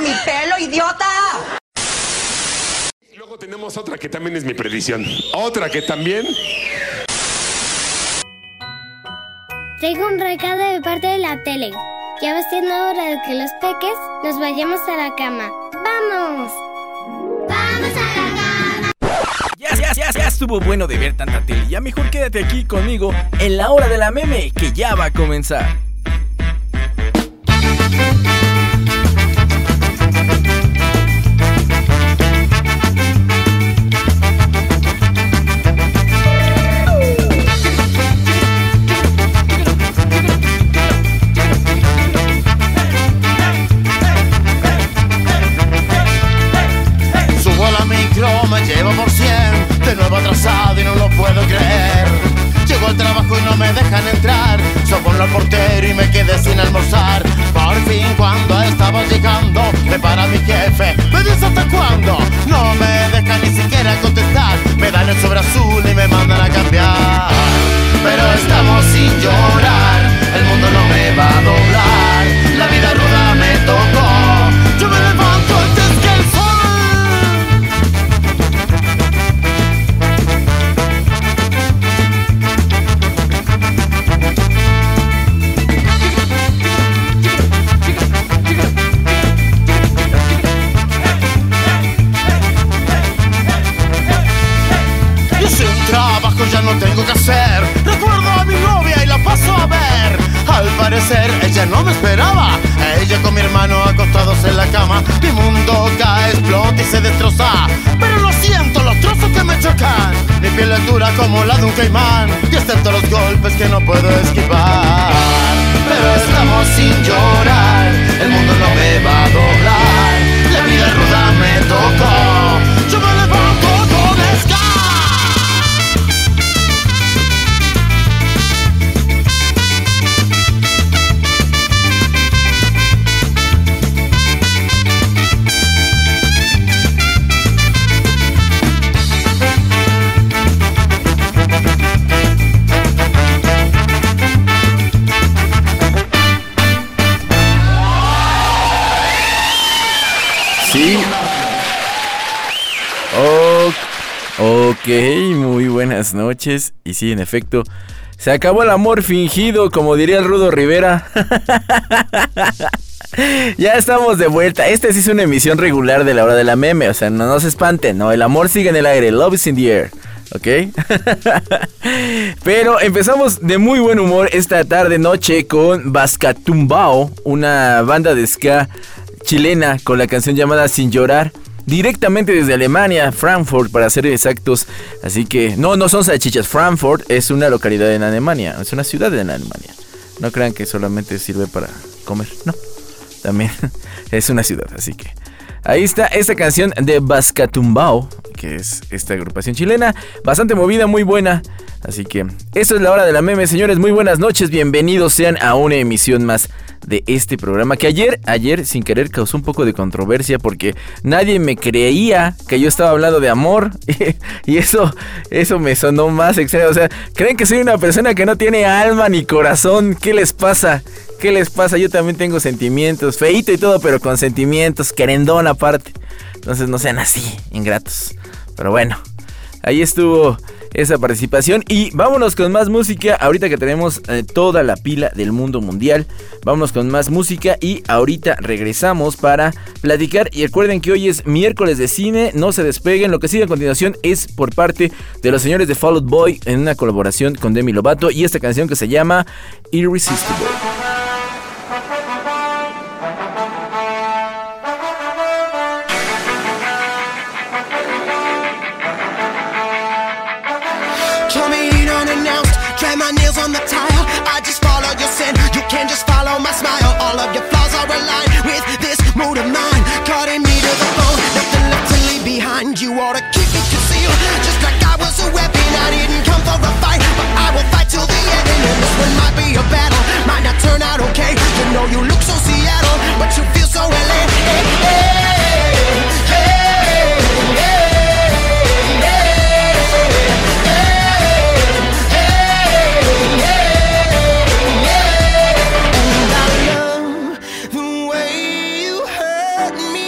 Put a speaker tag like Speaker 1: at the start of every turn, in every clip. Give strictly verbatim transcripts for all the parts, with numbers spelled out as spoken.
Speaker 1: mi pelo, idiota!
Speaker 2: Luego tenemos otra que también es mi predicción. Otra que también...
Speaker 3: Traigo un recado de parte de la tele. Ya va siendo hora de que los peques nos vayamos a la cama. ¡Vamos! ¡Vamos a la cama!
Speaker 4: Ya, ya, ya, ya estuvo bueno de ver tanta tele. Ya mejor quédate aquí conmigo en la hora de la meme, que ya va a comenzar.
Speaker 5: Me llevo por cien, de nuevo atrasado y no lo puedo creer. Llego al trabajo y no me dejan entrar. Soborno al portero y me quedé sin almorzar. Por fin cuando estaba llegando me para mi jefe, me dice ¿hasta cuándo? No me dejan ni siquiera contestar. Me dan el sobre azul y me mandan a cambiar. Pero estamos sin llorar, el mundo no me va a doblar. La vida ruda me tocó, yo me levanto antes que el sol. Trabajo ya no tengo que hacer. Recuerdo a mi novia y la paso a ver. Al parecer ella no me esperaba. Ella con mi hermano acostados en la cama. Mi mundo cae, explota y se destroza. Pero lo siento, los trozos que me chocan. Mi piel es dura como la de un caimán. Y acepto los golpes que no puedo esquivar. Pero estamos sin llorar, el mundo no me va a doblar. La vida ruda me tocó, yo me levanto con escar.
Speaker 4: Sí. Oh, ok, muy buenas noches. Y sí, en efecto, se acabó el amor fingido, como diría el Rudo Rivera. Ya estamos de vuelta. Esta sí es una emisión regular de la hora de la meme. O sea, no, no se espanten, no, el amor sigue en el aire. Love is in the air. ¿Ok? Pero empezamos de muy buen humor esta tarde noche con Bascatumbao, una banda de ska chilena con la canción llamada Sin Llorar, directamente desde Alemania, Frankfurt para ser exactos. Así que no, no son salchichas. Frankfurt es una localidad en Alemania, es una ciudad en Alemania. No crean que solamente sirve para comer, no, también es una ciudad. Así que ahí está esta canción de Bascatumbao, que es esta agrupación chilena, bastante movida, muy buena. Así que eso es la hora de la meme, señores. Muy buenas noches, bienvenidos sean a una emisión más de este programa que ayer, ayer sin querer causó un poco de controversia porque nadie me creía que yo estaba hablando de amor y eso, eso me sonó más extraño. O sea, creen que soy una persona que no tiene alma ni corazón. ¿Qué les pasa? ¿Qué les pasa? Yo también tengo sentimientos, feíto y todo, pero con sentimientos, querendón aparte. Entonces no sean así, ingratos. Pero bueno, ahí estuvo esa participación y vámonos con más música. Ahorita que tenemos eh, toda la pila del mundo mundial, vámonos con más música y ahorita regresamos para platicar. Y recuerden que hoy es miércoles de cine, no se despeguen. Lo que sigue a continuación es por parte de los señores de Fall Out Boy en una colaboración con Demi Lovato y esta canción que se llama Irresistible.
Speaker 6: On the tile, I just follow your sin. You can't just follow my smile. All of your flaws are aligned with this mood of mine, cutting me to the bone. Nothing left to leave behind. You ought to keep it concealed, just like I was a weapon. I didn't come for a fight, but I will fight till the end. And this one might be a battle, might not turn out okay. You know you look so Seattle, but you feel so L A. Hey, hey, hey, hey. Me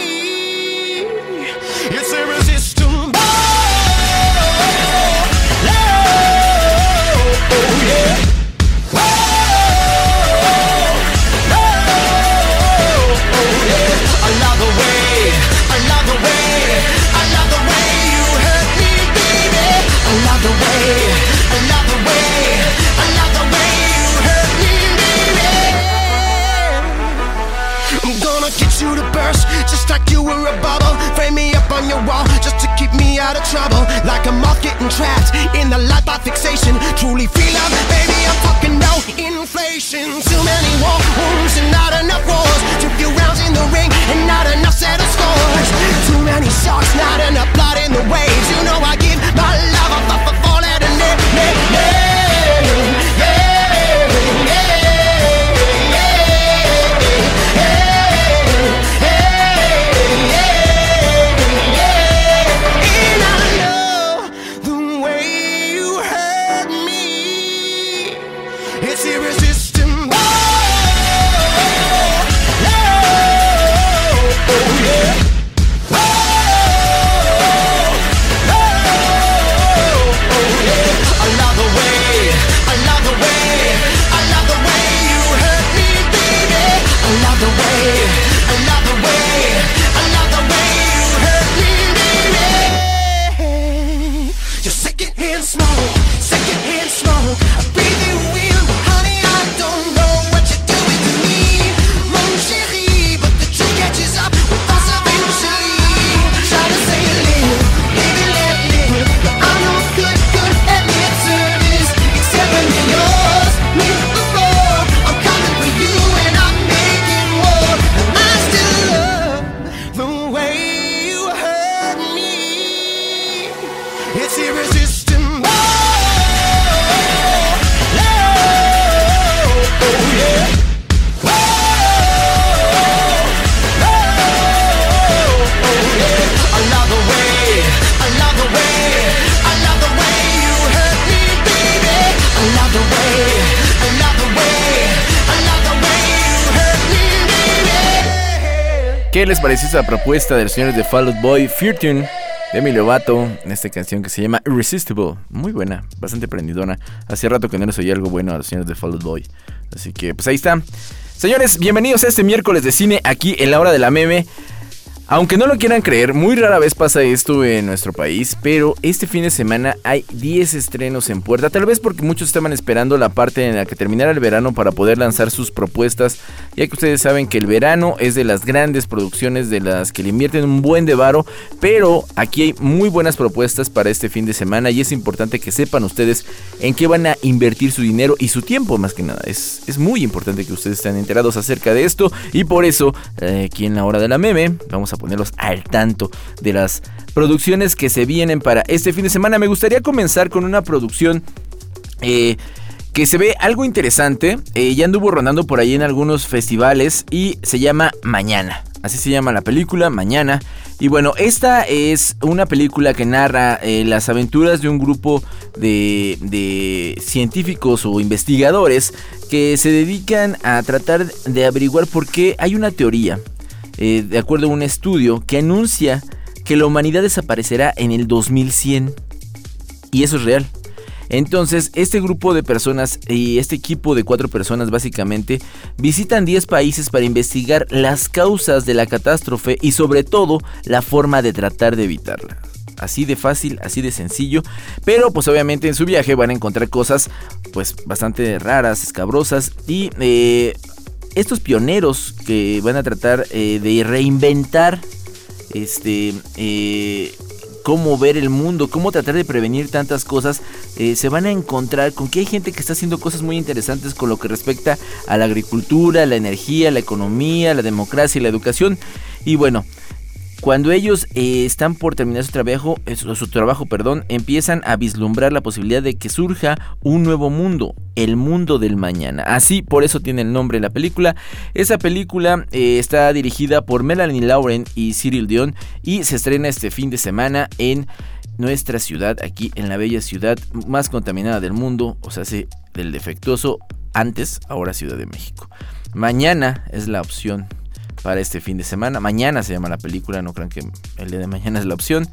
Speaker 6: trouble, like a moth getting trapped in the light by fixation. Truly feel love, baby, I'm talking no inflation. Too many war wounds and not enough wars. Too few rounds in the ring and not enough settled scores. Too many sharks, not enough blood in the waves. You know I give my love a fuck for fall at a net, net, net.
Speaker 4: ¿Qué les pareció esta propuesta de los señores de Fall Out Boy, Fortune, de Demi Lovato, en esta canción que se llama Irresistible? Muy buena, bastante prendidora. Hacía rato que no les oía algo bueno a los señores de Fall Out Boy. Así que pues ahí está. Señores, bienvenidos a este miércoles de cine aquí en La Hora de la Meme. Aunque no lo quieran creer, muy rara vez pasa esto en nuestro país, pero este fin de semana hay diez estrenos en puerta, tal vez porque muchos estaban esperando la parte en la que terminara el verano para poder lanzar sus propuestas, ya que ustedes saben que el verano es de las grandes producciones de las que le invierten un buen de varo, pero aquí hay muy buenas propuestas para este fin de semana y es importante que sepan ustedes en qué van a invertir su dinero y su tiempo, más que nada. Es, es muy importante que ustedes estén enterados acerca de esto y por eso eh, aquí en La Hora de la Meme vamos a ponerlos al tanto de las producciones que se vienen para este fin de semana. Me gustaría comenzar con una producción eh, que se ve algo interesante, eh, ya anduvo rondando por ahí en algunos festivales y se llama Mañana, así se llama la película, Mañana. Y bueno, esta es una película que narra eh, las aventuras de un grupo de, de científicos o investigadores que se dedican a tratar de averiguar por qué hay una teoría, Eh, de acuerdo a un estudio que anuncia que la humanidad desaparecerá en el dos mil cien. Y eso es real. Entonces, este grupo de personas y este equipo de cuatro personas básicamente visitan diez países para investigar las causas de la catástrofe y sobre todo la forma de tratar de evitarla. Así de fácil, así de sencillo. Pero pues obviamente en su viaje van a encontrar cosas pues bastante raras, escabrosas y... Eh, estos pioneros que van a tratar eh, de reinventar este eh, cómo ver el mundo, cómo tratar de prevenir tantas cosas, eh, se van a encontrar con que hay gente que está haciendo cosas muy interesantes con lo que respecta a la agricultura, la energía, la economía, la democracia y la educación. Y bueno, cuando ellos eh, están por terminar su trabajo, eh, su, su trabajo, perdón, empiezan a vislumbrar la posibilidad de que surja un nuevo mundo, el mundo del mañana. Así, por eso tiene el nombre de la película. Esa película eh, está dirigida por Melanie Laurent y Cyril Dion y se estrena este fin de semana en nuestra ciudad, aquí en la bella ciudad más contaminada del mundo, o sea, sí, del defectuoso antes, ahora Ciudad de México. Mañana es la opción para este fin de semana. Mañana se llama la película, no crean que el día de mañana es la opción.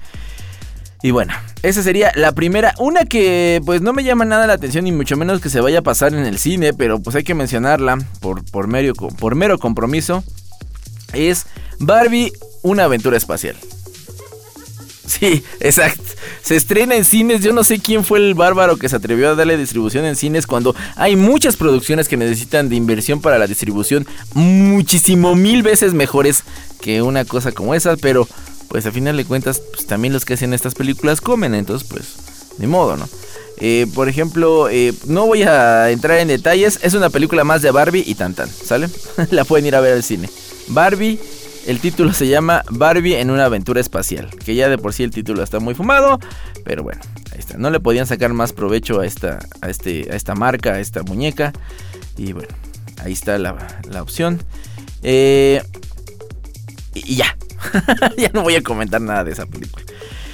Speaker 4: Y bueno, esa sería la primera. Una que pues no me llama nada la atención, ni mucho menos que se vaya a pasar en el cine, pero pues hay que mencionarla por, por, mero, por mero compromiso. Es Barbie, una aventura espacial. Sí, exacto. Se estrena en cines. Yo no sé quién fue el bárbaro que se atrevió a darle distribución en cines cuando hay muchas producciones que necesitan de inversión para la distribución muchísimo mil veces mejores que una cosa como esa, pero pues a final de cuentas, pues también los que hacen estas películas comen, entonces pues ni modo, ¿no? Eh, por ejemplo, eh, no voy a entrar en detalles, es una película más de Barbie y tan tan, ¿sale? La pueden ir a ver al cine. Barbie, el título se llama Barbie en una aventura espacial, que ya de por sí el título está muy fumado, pero bueno, ahí está. No le podían sacar más provecho a esta, a este, a esta marca, a esta muñeca, y bueno, ahí está la, la opción. Eh, y ya, ya no voy a comentar nada de esa película.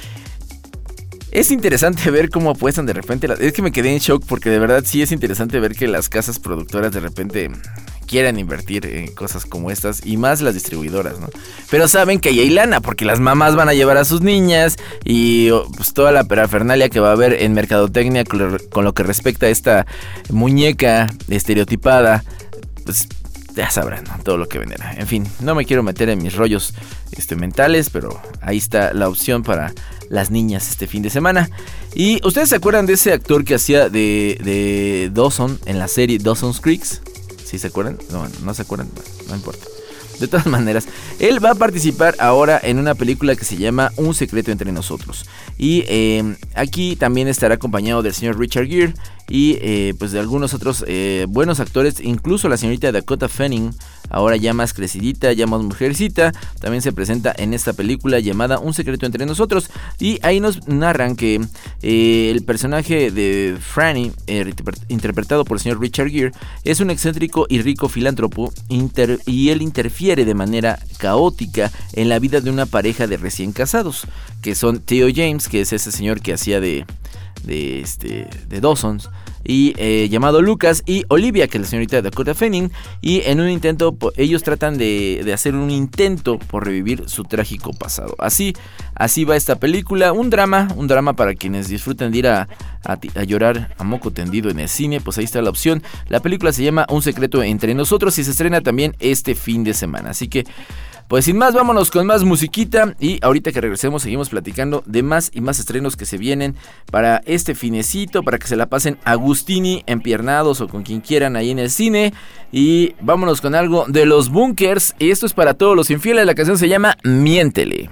Speaker 4: Es interesante ver cómo apuestan de repente. La... Es que me quedé en shock porque de verdad sí es interesante ver que las casas productoras de repente quieran invertir en cosas como estas y más las distribuidoras, ¿no? Pero saben que ahí hay lana porque las mamás van a llevar a sus niñas y pues, toda la parafernalia que va a haber en mercadotecnia con lo que respecta a esta muñeca estereotipada, pues ya sabrán, ¿no? Todo lo que venderá. En fin, no me quiero meter en mis rollos este, mentales, pero ahí está la opción para las niñas este fin de semana. ¿Y ustedes se acuerdan de ese actor que hacía de, de Dawson en la serie Dawson's Creek? ¿Sí se acuerdan? No, no se acuerdan, no, no importa. De todas maneras, él va a participar ahora en una película que se llama Un secreto entre nosotros. Y eh, aquí también estará acompañado del señor Richard Gere y eh, pues de algunos otros eh, buenos actores, incluso la señorita Dakota Fanning, ahora ya más crecidita, ya más mujercita, también se presenta en esta película llamada Un secreto entre nosotros. Y ahí nos narran que eh, el personaje de Franny, eh, interpretado por el señor Richard Gere, es un excéntrico y rico filántropo inter- y él interfiere de manera caótica en la vida de una pareja de recién casados, que son Theo James, que es ese señor que hacía de de este de Dawson's, y eh, llamado Lucas, y Olivia, que es la señorita Dakota Fanning, y en un intento ellos tratan de, de hacer un intento por revivir su trágico pasado. Así así va esta película, un drama, un drama para quienes disfruten de ir a, a, a llorar a moco tendido en el cine, pues ahí está la opción. La película se llama Un secreto entre nosotros y se estrena también este fin de semana, así que pues sin más, vámonos con más musiquita y ahorita que regresemos seguimos platicando de más y más estrenos que se vienen para este finecito, para que se la pasen Agustini, empiernados o con quien quieran ahí en el cine. Y vámonos con algo de los Bunkers, y esto es para todos los infieles, la canción se llama Miéntele.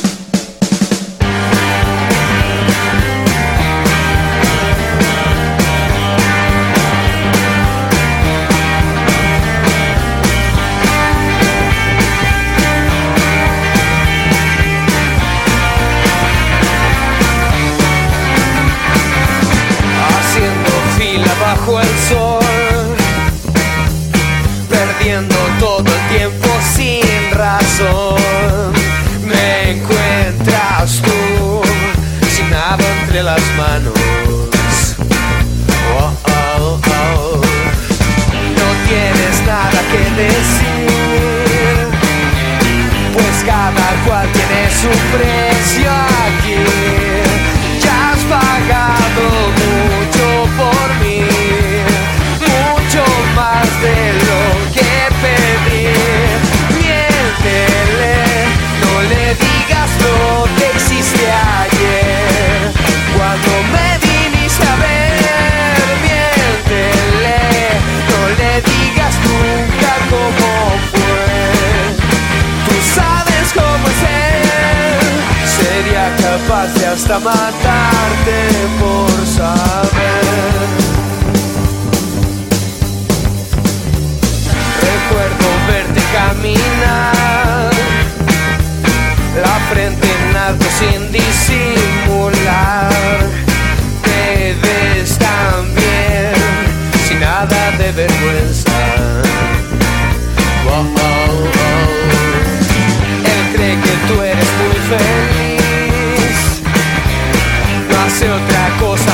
Speaker 1: Bajo el sol, perdiendo todo el tiempo sin razón, me encuentras tú sin nada entre las manos. Oh, oh, oh. No tienes nada que decir, pues cada cual tiene su precio aquí. Ya has pagado mucho por mí, más de lo que pedí. Miéntele, no le digas lo que hiciste ayer cuando me viniste a ver. Miéntele, no le digas nunca cómo fue. Tú sabes cómo es él, sería capaz de hasta matarte por saber. Recuerdo verte caminar, la frente en alto sin disimular. Te ves tan bien, sin nada de vergüenza. Oh, oh, oh. Él cree que tú eres muy feliz, no hace otra cosa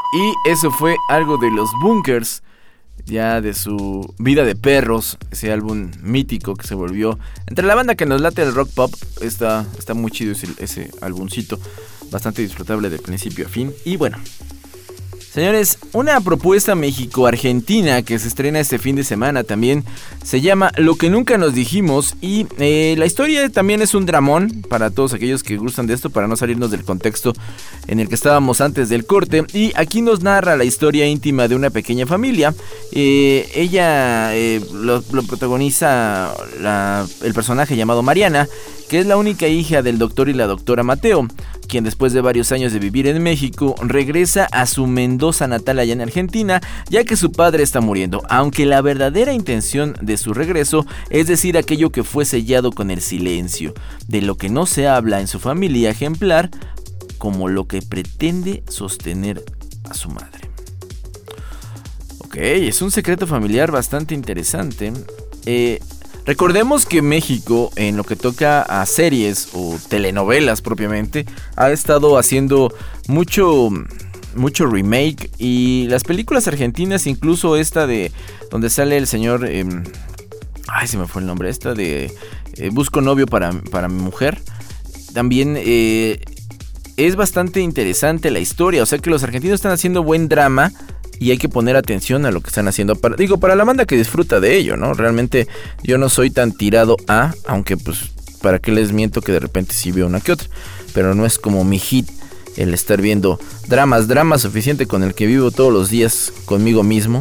Speaker 4: Y eso fue algo de los Bunkers, ya de su Vida de Perros, ese álbum mítico que se volvió entre la banda que nos late el rock pop. Está, está muy chido ese, ese álbumcito, bastante disfrutable de principio a fin. Y bueno, señores, una propuesta México-Argentina que se estrena este fin de semana también se llama Lo que nunca nos dijimos, y eh, la historia también es un dramón para todos aquellos que gustan de esto, para no salirnos del contexto en el que estábamos antes del corte. Y aquí nos narra la historia íntima de una pequeña familia. Eh, ella eh, lo, lo protagoniza la, el personaje llamado Mariana, que es la única hija del doctor y la doctora Mateo, quien después de varios años de vivir en México regresa a su Mendoza natal allá en Argentina, ya que su padre está muriendo, aunque la verdadera intención de su regreso es decir aquello que fue sellado con el silencio, de lo que no se habla en su familia ejemplar, como lo que pretende sostener a su madre. Ok, es un secreto familiar bastante interesante. Eh... Recordemos que México, en lo que toca a series o telenovelas propiamente, ha estado haciendo mucho, mucho remake, y las películas argentinas, incluso esta de donde sale el señor, eh, ay se me fue el nombre, esta de eh, Busco novio para, para mi mujer, también eh, es bastante interesante la historia. O sea que los argentinos están haciendo buen drama, y hay que poner atención a lo que están haciendo. Para, digo, para la banda que disfruta de ello, ¿no? Realmente yo no soy tan tirado a, aunque pues, ¿para qué les miento que de repente sí veo una que otra? Pero no es como mi hit el estar viendo dramas, drama suficiente con el que vivo todos los días conmigo mismo.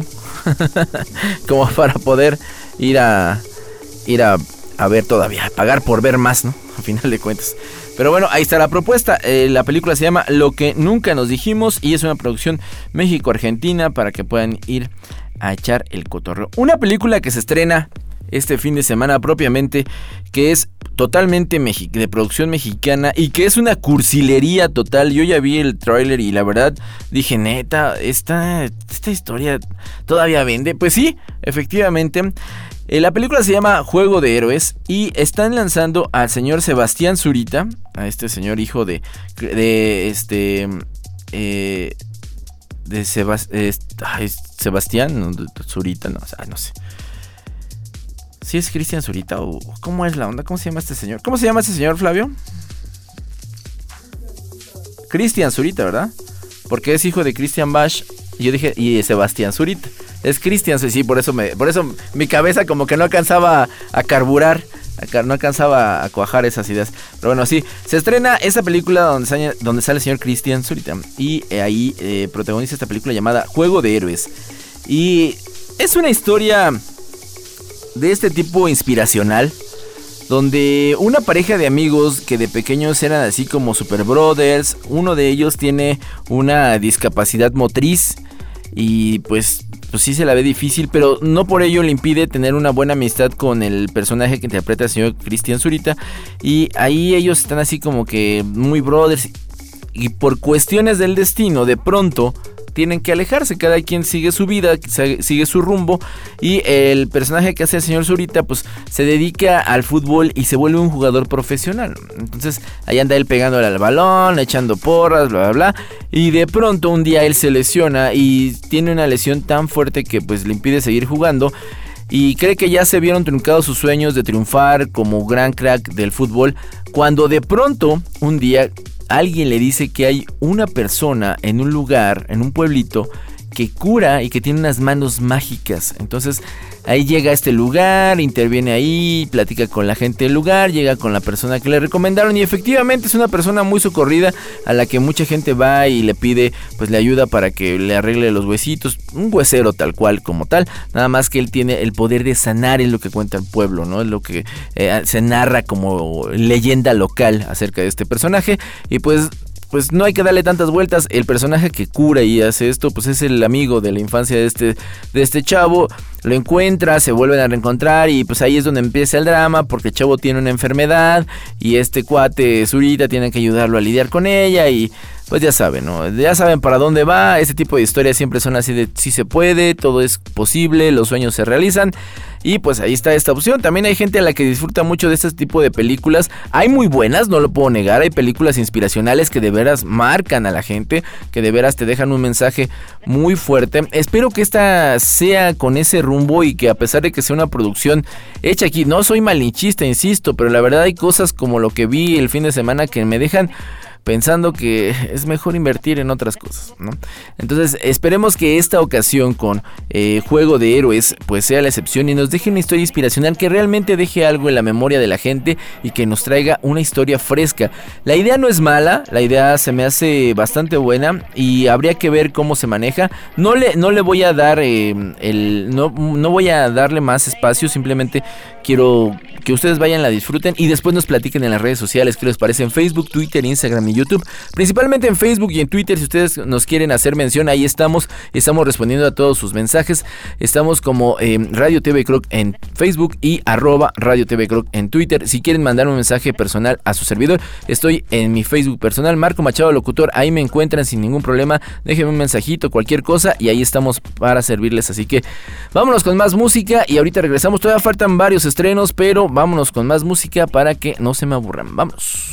Speaker 4: Como para poder ir a, ir a, a ver todavía, pagar por ver más, ¿no? A final de cuentas. Pero bueno, ahí está la propuesta. Eh, la película se llama Lo que nunca nos dijimos y es una producción México-Argentina para que puedan ir a echar el cotorreo. Una película que se estrena este fin de semana propiamente, que es totalmente mexi- de producción mexicana y que es una cursilería total. Yo ya vi el tráiler y la verdad dije, neta, esta, esta historia todavía vende. Pues sí, efectivamente. Eh, la película se llama Juego de Héroes y están lanzando al señor Sebastián Zurita, a este señor hijo de, de este, eh, de Sebas, eh, ay, Sebastián no, Zurita, no, no sé. ¿Sí es Cristian Zurita o cómo es la onda? ¿Cómo se llama este señor? ¿Cómo se llama este señor, Flavio? Cristian Zurita, ¿verdad? Porque es hijo de Christian Bach. Y yo dije, y Sebastián Zurita. Es Cristian, sí, por eso me, por eso mi cabeza como que no alcanzaba a carburar, a, no alcanzaba a cuajar esas ideas. Pero bueno, sí, se estrena esa película donde sale, donde sale el señor Cristian Zurita. Y eh, ahí eh, protagoniza esta película llamada Juego de Héroes. Y es una historia de este tipo inspiracional, donde una pareja de amigos que de pequeños eran así como super brothers, uno de ellos tiene una discapacidad motriz y pues, pues sí se la ve difícil, pero no por ello le impide tener una buena amistad con el personaje que interpreta el señor Cristian Zurita, y ahí ellos están así como que muy brothers, y por cuestiones del destino de pronto tienen que alejarse, cada quien sigue su vida, sigue su rumbo, y el personaje que hace el señor Zurita pues se dedica al fútbol y se vuelve un jugador profesional. Entonces ahí anda él pegándole al balón, echando porras, bla bla bla, y de pronto un día él se lesiona y tiene una lesión tan fuerte que pues le impide seguir jugando, y cree que ya se vieron truncados sus sueños de triunfar como gran crack del fútbol, cuando de pronto un día alguien le dice que hay una persona en un lugar, en un pueblito, que cura y que tiene unas manos mágicas. Entonces ahí llega a este lugar, interviene ahí, platica con la gente del lugar, llega con la persona que le recomendaron y efectivamente es una persona muy socorrida a la que mucha gente va y le pide, pues le ayuda para que le arregle los huesitos, un huesero tal cual como tal, nada más que él tiene el poder de sanar, es lo que cuenta el pueblo, ¿no? Es lo que eh, se narra como leyenda local acerca de este personaje y pues... Pues no hay que darle tantas vueltas. El personaje que cura y hace esto, pues es el amigo de la infancia de este, de este chavo. lo encuentra, se vuelven a reencontrar y pues ahí es donde empieza el drama porque el chavo tiene una enfermedad y este cuate Zurita tiene que ayudarlo a lidiar con ella y pues ya saben, ¿no? Ya saben para dónde va. Este tipo de historias siempre son así de sí se puede, todo es posible, los sueños se realizan. Y pues ahí está esta opción. También hay gente a la que disfruta mucho de este tipo de películas. Hay muy buenas, no lo puedo negar. Hay películas inspiracionales que de veras marcan a la gente, que de veras te dejan un mensaje muy fuerte. Espero que esta sea con ese rumbo y que a pesar de que sea una producción hecha aquí, no soy malinchista, insisto, pero la verdad hay cosas como lo que vi el fin de semana que me dejan pensando que es mejor invertir en otras cosas, ¿no? Entonces esperemos que esta ocasión con eh, Juego de Héroes pues sea la excepción y nos deje una historia inspiracional que realmente deje algo en la memoria de la gente y que nos traiga una historia fresca. La idea no es mala, la idea se me hace bastante buena y habría que ver cómo se maneja. No le, no le voy a dar eh, el, no, no voy a darle más espacio, simplemente quiero que ustedes vayan, la disfruten y después nos platiquen en las redes sociales qué les parece en Facebook, Twitter, Instagram y YouTube. Principalmente en Facebook y en Twitter, si ustedes nos quieren hacer mención, ahí estamos, estamos respondiendo a todos sus mensajes. Estamos como eh, Radio T V Croc en Facebook y arroba Radio T V Croc en Twitter. Si quieren mandar un mensaje personal a su servidor, estoy en mi Facebook personal, Marco Machado Locutor, ahí me encuentran sin ningún problema. Déjenme un mensajito, cualquier cosa y ahí estamos para servirles. Así que vámonos con más música y ahorita regresamos. Todavía faltan varios estrenos, pero vámonos con más música para que no se me aburran. Vámonos.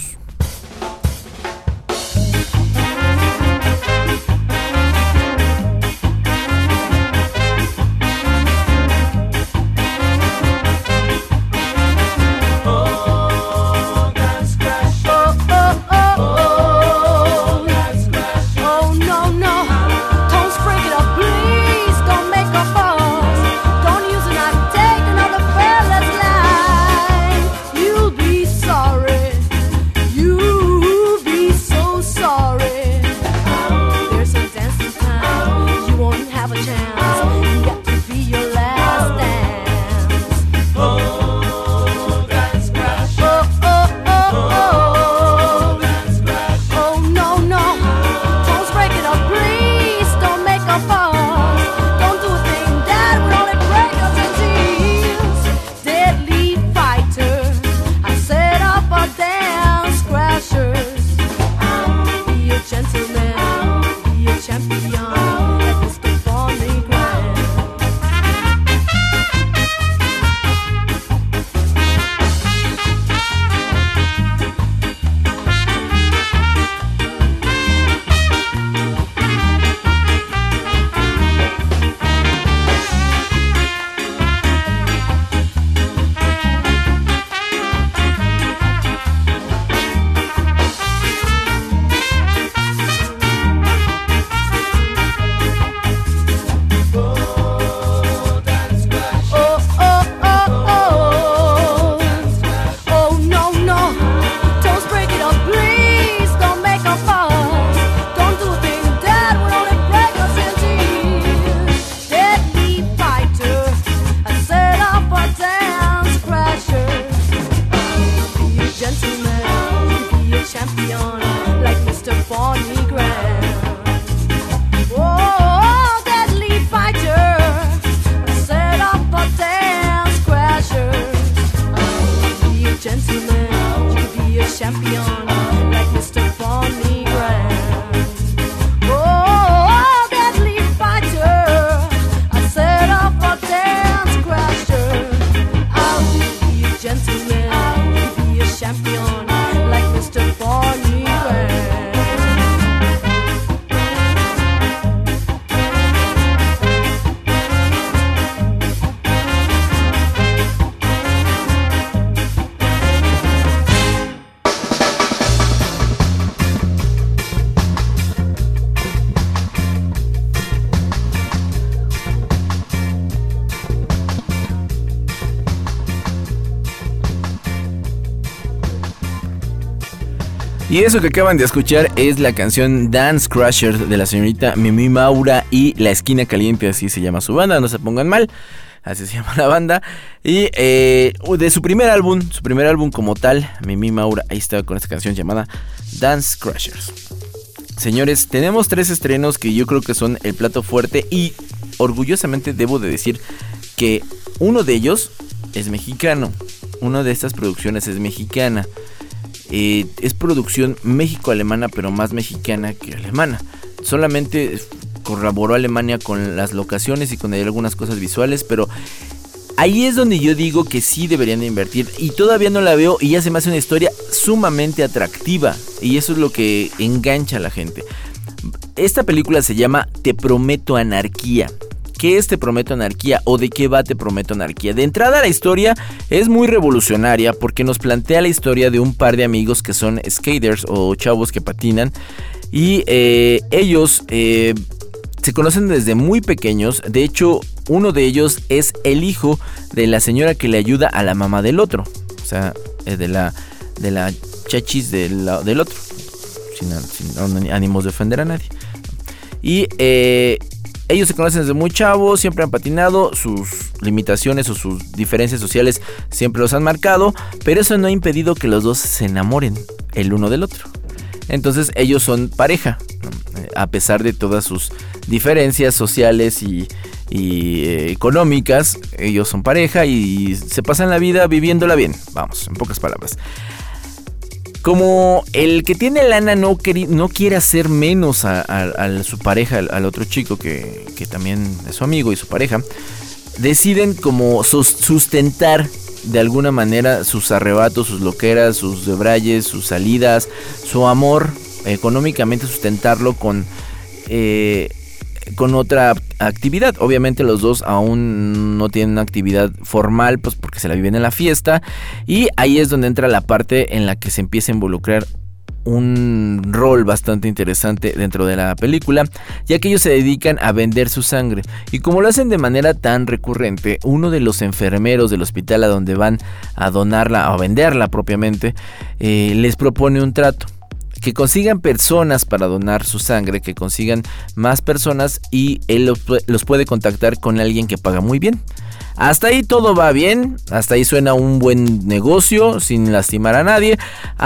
Speaker 4: Y eso que acaban de escuchar es la canción Dance Crusher de la señorita Mimi Maura y La Esquina Caliente, así se llama su banda, no se pongan mal, así se llama la banda. Y eh, de su primer álbum, su primer álbum como tal, Mimi Maura, ahí está con esta canción llamada Dance Crushers. Señores, tenemos tres estrenos que yo creo que son el plato fuerte y orgullosamente debo de decir que uno de ellos es mexicano. Una de estas producciones es mexicana. Eh, es producción México-alemana, pero más mexicana que alemana. Solamente colaboró Alemania con las locaciones y con algunas cosas visuales, pero ahí es donde yo digo que sí deberían de invertir. Y todavía no la veo y ya se me hace una historia sumamente atractiva. Y eso es lo que engancha a la gente. Esta película se llama Te Prometo Anarquía. ¿Qué es Te Prometo Anarquía o de qué va Te Prometo Anarquía? De entrada, la historia es muy revolucionaria porque nos plantea la historia de un par de amigos que son skaters o chavos que patinan. Y eh, ellos eh, se conocen desde muy pequeños. De hecho, uno de ellos es el hijo de la señora que le ayuda a la mamá del otro. O sea, eh, de la, de la chachis del, del otro. Sin, sin ánimos de ofender a nadie. Y eh, ellos se conocen desde muy chavos, siempre han patinado, sus limitaciones o sus diferencias sociales siempre los han marcado, pero eso no ha impedido que los dos se enamoren el uno del otro. Entonces ellos son pareja, ¿no? A pesar de todas sus diferencias sociales y, y eh, económicas, ellos son pareja y se pasan la vida viviéndola bien, vamos, en pocas palabras. Como el que tiene lana no, queri- no quiere hacer menos a, a, a su pareja, al, al otro chico que, que también es su amigo y su pareja, deciden como sus- sustentar de alguna manera sus arrebatos, sus loqueras, sus debrayes, sus salidas, su amor, económicamente sustentarlo con... Eh, con otra actividad. Obviamente los dos aún no tienen una actividad formal, pues porque se la viven en la fiesta, y ahí es donde entra la parte en la que se empieza a involucrar un rol bastante interesante dentro de la película, ya que ellos se dedican a vender su sangre, y como lo hacen de manera tan recurrente, uno de los enfermeros del hospital a donde van a donarla o a venderla propiamente, eh, les propone un trato: que consigan personas para donar su sangre, que consigan más personas y él los, los puede contactar con alguien que paga muy bien. Hasta ahí todo va bien, hasta ahí suena un buen negocio sin lastimar a nadie,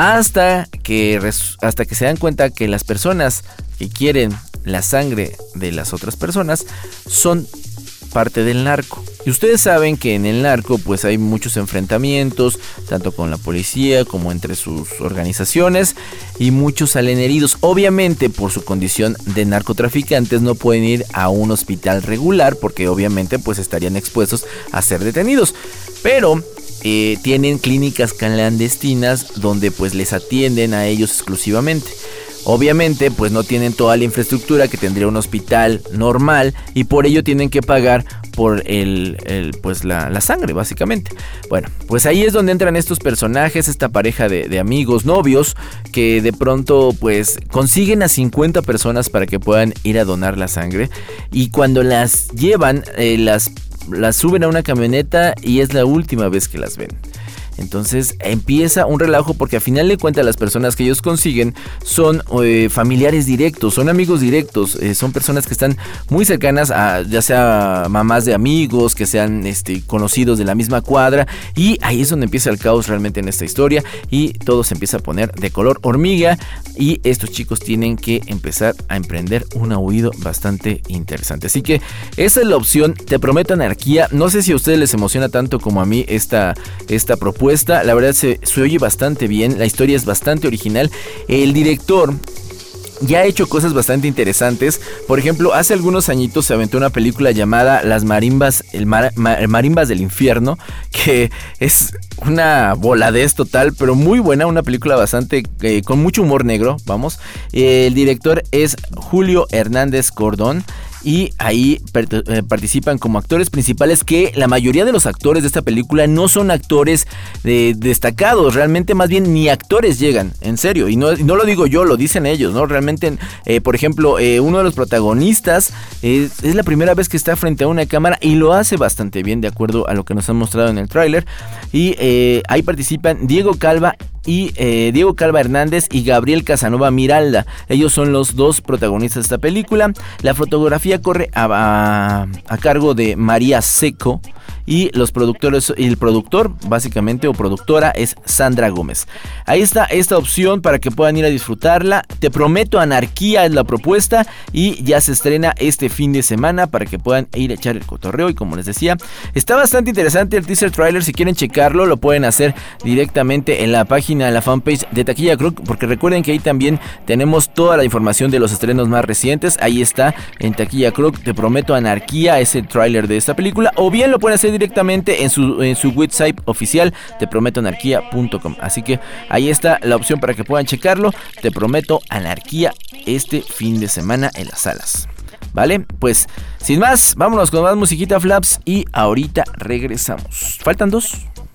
Speaker 4: hasta que, hasta que se dan cuenta que las personas que quieren la sangre de las otras personas son parte del narco. Y ustedes saben que en el narco pues hay muchos enfrentamientos, tanto con la policía como entre sus organizaciones, y muchos salen heridos. Obviamente por su condición de narcotraficantes no pueden ir a un hospital regular porque obviamente pues estarían expuestos a ser detenidos. Pero eh, tienen clínicas clandestinas donde pues les atienden a ellos exclusivamente. Obviamente pues no tienen toda la infraestructura que tendría un hospital normal y por ello tienen que pagar por el, el pues la, la sangre básicamente. Bueno, pues ahí es donde entran estos personajes, esta pareja de, de amigos, novios, que de pronto pues consiguen a cincuenta personas para que puedan ir a donar la sangre, y cuando las llevan eh, las, las suben a una camioneta y es la última vez que las ven. Entonces empieza un relajo porque a final de cuentas las personas que ellos consiguen son eh, familiares directos, son amigos directos, eh, son personas que están muy cercanas a ya sea mamás de amigos, que sean este, conocidos de la misma cuadra, y ahí es donde empieza el caos realmente en esta historia y todo se empieza a poner de color hormiga y estos chicos tienen que empezar a emprender un huido bastante interesante. Así que esa es la opción, Te Prometo Anarquía. No sé si a ustedes les emociona tanto como a mí esta, esta propuesta. La verdad se, se oye bastante bien, la historia es bastante original. El director ya ha hecho cosas bastante interesantes. Por ejemplo, hace algunos añitos se aventó una película llamada Las Marimbas, el Mar, Mar, Marimbas del Infierno, que es una voladez total, pero muy buena, una película bastante eh, con mucho humor negro, vamos. Eh, el director es Julio Hernández Cordón. Y ahí eh, participan como actores principales, que la mayoría de los actores de esta película no son actores de, destacados, realmente más bien ni actores llegan, en serio, y no, no lo digo yo, lo dicen ellos, ¿no? Realmente, eh, por ejemplo, eh, uno de los protagonistas eh, es la primera vez que está frente a una cámara y lo hace bastante bien de acuerdo a lo que nos han mostrado en el tráiler, y eh, ahí participan Diego Calva y eh, Diego Calva Hernández y Gabriel Casanova Miralda. Ellos son los dos protagonistas de esta película. La fotografía corre a, a, a cargo de María Seco. Y los productores, el productor básicamente o productora es Sandra Gómez. Ahí está esta opción para que puedan ir a disfrutarla. Te prometo anarquía es la propuesta y ya se estrena este fin de semana para que puedan ir a echar el cotorreo. Y como les decía, está bastante interesante el teaser trailer. Si quieren checarlo lo pueden hacer directamente en la página, en la fanpage de Taquilla Crook, porque recuerden que ahí también tenemos toda la información de los estrenos más recientes. Ahí está en Taquilla Crook. Te prometo anarquía es el trailer de esta película, o bien lo pueden hacer directamente en su, en su website oficial, te prometo anarquía punto com. Así que ahí está la opción para que puedan checarlo. Te prometo anarquía este fin de semana en las salas. Vale, pues sin más, vámonos con más musiquita, Flaps, y ahorita regresamos. Faltan dos.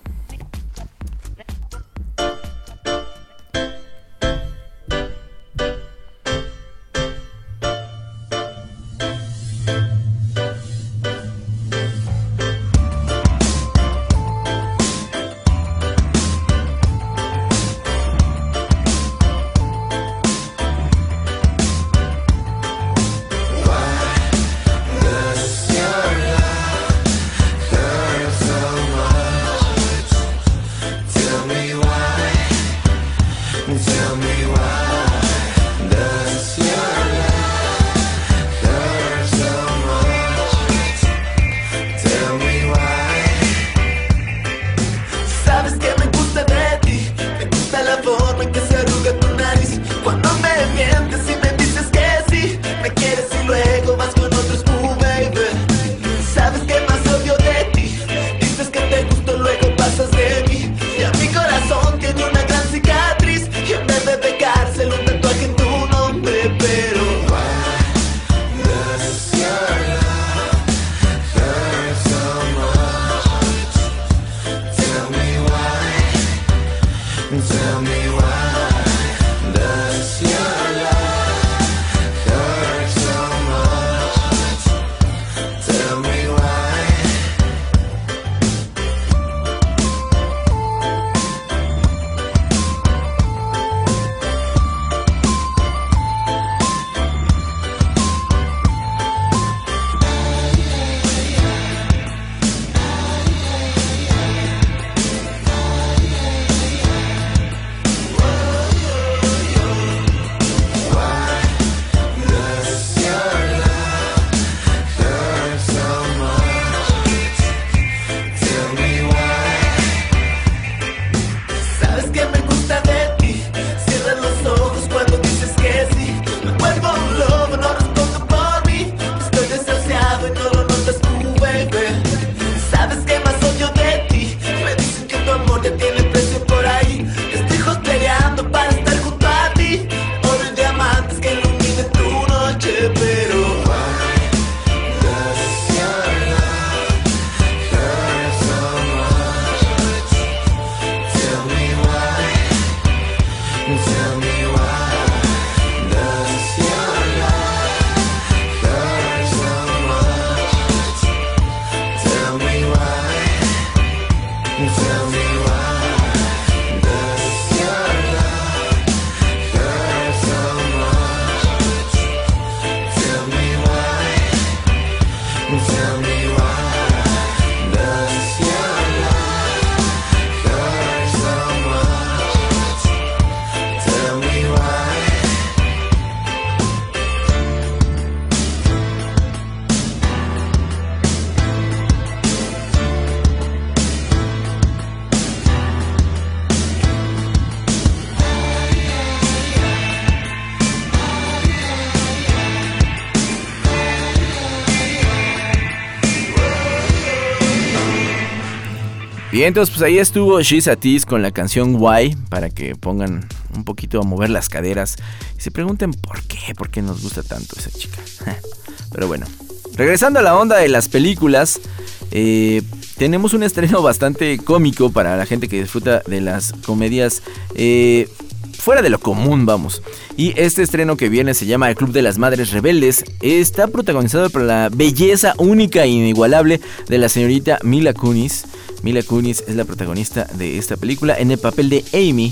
Speaker 4: Bien, entonces pues ahí estuvo She's a Tease con la canción Why, para que pongan un poquito a mover las caderas y se pregunten por qué, por qué nos gusta tanto esa chica. Pero bueno, regresando a la onda de las películas, eh, tenemos un estreno bastante cómico para la gente que disfruta de las comedias eh, fuera de lo común, vamos. Y este estreno que viene se llama El Club de las Madres Rebeldes. Está protagonizado por la belleza única e inigualable de la señorita Mila Kunis. Mila Kunis es la protagonista de esta película en el papel de Amy.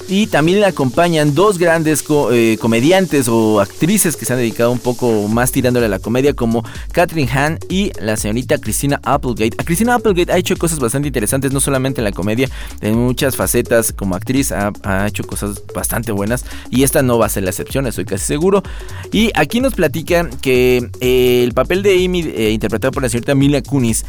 Speaker 4: Y también le acompañan dos grandes co- eh, comediantes o actrices que se han dedicado un poco más tirándole a la comedia, como Kathryn Hahn y la señorita Christina Applegate. A Christina Applegate ha hecho cosas bastante interesantes, no solamente en la comedia, en muchas facetas como actriz ha, ha hecho cosas bastante buenas, y esta no va a ser la excepción, estoy casi seguro. Y aquí nos platican que eh, el papel de Amy, eh, interpretado por la señorita Mila Kunis,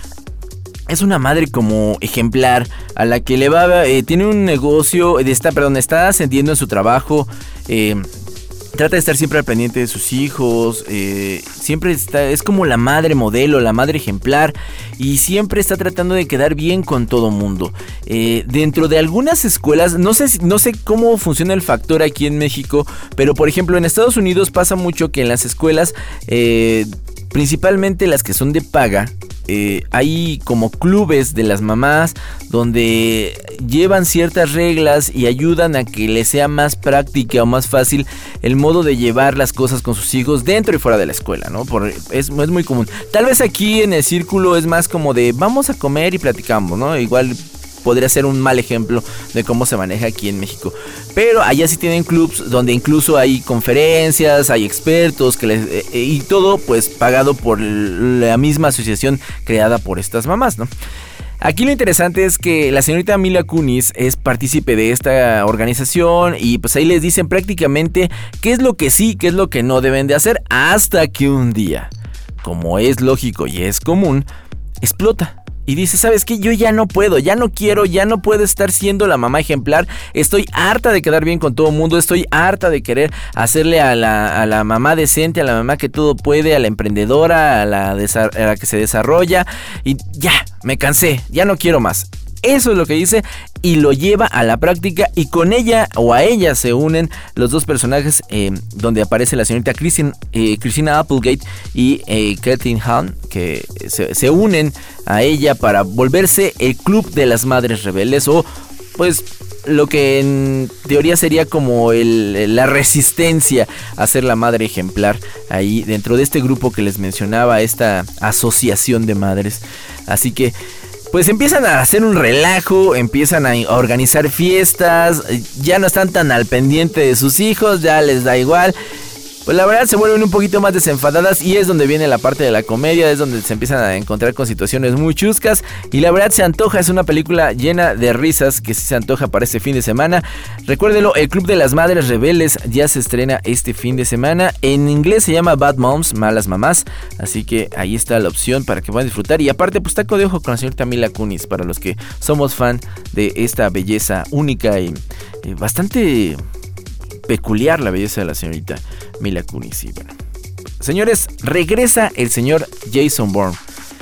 Speaker 4: es una madre como ejemplar a la que le va, eh, tiene un negocio, está, perdón, está ascendiendo en su trabajo, eh, trata de estar siempre al pendiente de sus hijos, eh, siempre está, es como la madre modelo, la madre ejemplar, y siempre está tratando de quedar bien con todo mundo. Eh, dentro de algunas escuelas, no sé, no sé cómo funciona el factor aquí en México, pero por ejemplo en Estados Unidos pasa mucho que en las escuelas, eh, principalmente las que son de paga, Eh, hay como clubes de las mamás donde llevan ciertas reglas y ayudan a que les sea más práctica o más fácil el modo de llevar las cosas con sus hijos dentro y fuera de la escuela, ¿no? Por, es, es muy común. Tal vez aquí en el círculo es más como de vamos a comer y platicamos, ¿no? Igual podría ser un mal ejemplo de cómo se maneja aquí en México. Pero allá sí tienen clubs donde incluso hay conferencias, hay expertos que les, eh, y todo pues pagado por la misma asociación creada por estas mamás, ¿no? Aquí lo interesante es que la señorita Mila Kunis es partícipe de esta organización y pues ahí les dicen prácticamente qué es lo que sí, qué es lo que no deben de hacer, hasta que un día, como es lógico y es común, explota. Y dice, ¿sabes qué? Yo ya no puedo, ya no quiero, ya no puedo estar siendo la mamá ejemplar. Estoy harta de quedar bien con todo el mundo, estoy harta de querer hacerle a la, a la mamá decente, a la mamá que todo puede, a la emprendedora, a la, desa- a la que se desarrolla. Y ya, me cansé, ya no quiero más. Eso es lo que dice y lo lleva a la práctica, y con ella o a ella se unen los dos personajes, eh, donde aparece la señorita Christine, eh, Christina Applegate y eh, Kathryn Hahn, que se, se unen a ella para volverse el club de las madres rebeldes, o pues lo que en teoría sería como el, la resistencia a ser la madre ejemplar ahí dentro de este grupo que les mencionaba, esta asociación de madres. Así que pues empiezan a hacer un relajo, empiezan a organizar fiestas, ya no están tan al pendiente de sus hijos, ya les da igual. Pues la verdad se vuelven un poquito más desenfadadas, y es donde viene la parte de la comedia, es donde se empiezan a encontrar con situaciones muy chuscas, y la verdad se antoja, es una película llena de risas que se antoja para este fin de semana. Recuérdelo, El Club de las Madres Rebeldes ya se estrena este fin de semana, en inglés se llama Bad Moms, Malas Mamás, así que ahí está la opción para que puedan disfrutar, y aparte pues taco de ojo con la señorita Mila Kunis, para los que somos fan de esta belleza única y, y bastante peculiar, la belleza de la señorita Mila Kunis. Y bueno, señores, regresa el señor Jason Bourne.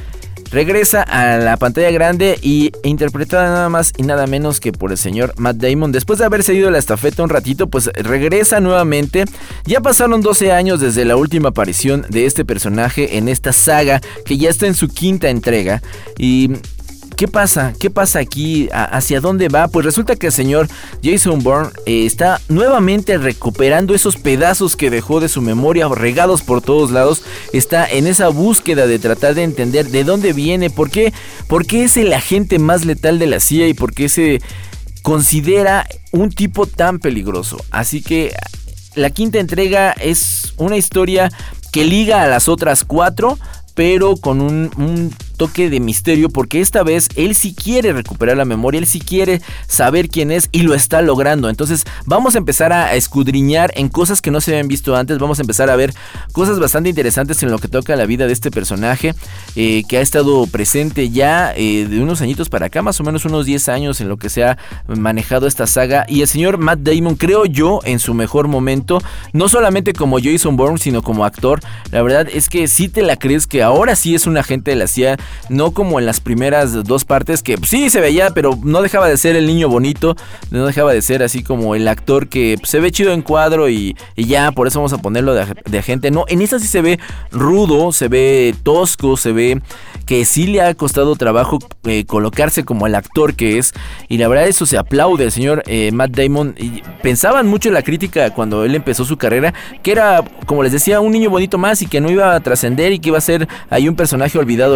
Speaker 4: Regresa a la pantalla grande y interpretada nada más y nada menos que por el señor Matt Damon. Después de haber cedido la estafeta un ratito, pues regresa nuevamente. Ya pasaron doce años desde la última aparición de este personaje en esta saga, que ya está en su quinta entrega. Y ¿qué pasa? ¿Qué pasa aquí? ¿Hacia dónde va? Pues resulta que el señor Jason Bourne eh, está nuevamente recuperando esos pedazos que dejó de su memoria regados por todos lados. Está en esa búsqueda de tratar de entender de dónde viene, por qué, por qué es el agente más letal de la C I A y por qué se considera un tipo tan peligroso. Así que la quinta entrega es una historia que liga a las otras cuatro, pero con un, un toque de misterio, porque esta vez él sí quiere recuperar la memoria, él sí quiere saber quién es y lo está logrando. Entonces vamos a empezar a escudriñar en cosas que no se habían visto antes, vamos a empezar a ver cosas bastante interesantes en lo que toca la vida de este personaje, eh, que ha estado presente ya eh, de unos añitos para acá, más o menos unos diez años en lo que se ha manejado esta saga, y el señor Matt Damon, creo yo, en su mejor momento, no solamente como Jason Bourne, sino como actor. La verdad es que sí te la crees que ahora sí es un agente de la C I A, no como en las primeras dos partes, que pues, sí se veía, pero no dejaba de ser el niño bonito, no dejaba de ser así como el actor que pues, se ve chido en cuadro y, y ya, por eso vamos a ponerlo de, de agente. No, en esta sí se ve rudo, se ve tosco, se ve que sí le ha costado trabajo eh, colocarse como el actor que es, y la verdad eso se aplaude al señor eh, Matt Damon. Y pensaban mucho en la crítica cuando él empezó su carrera, que era, como les decía, un niño bonito más y que no iba a trascender y que iba a ser ahí un personaje olvidado a lo largo de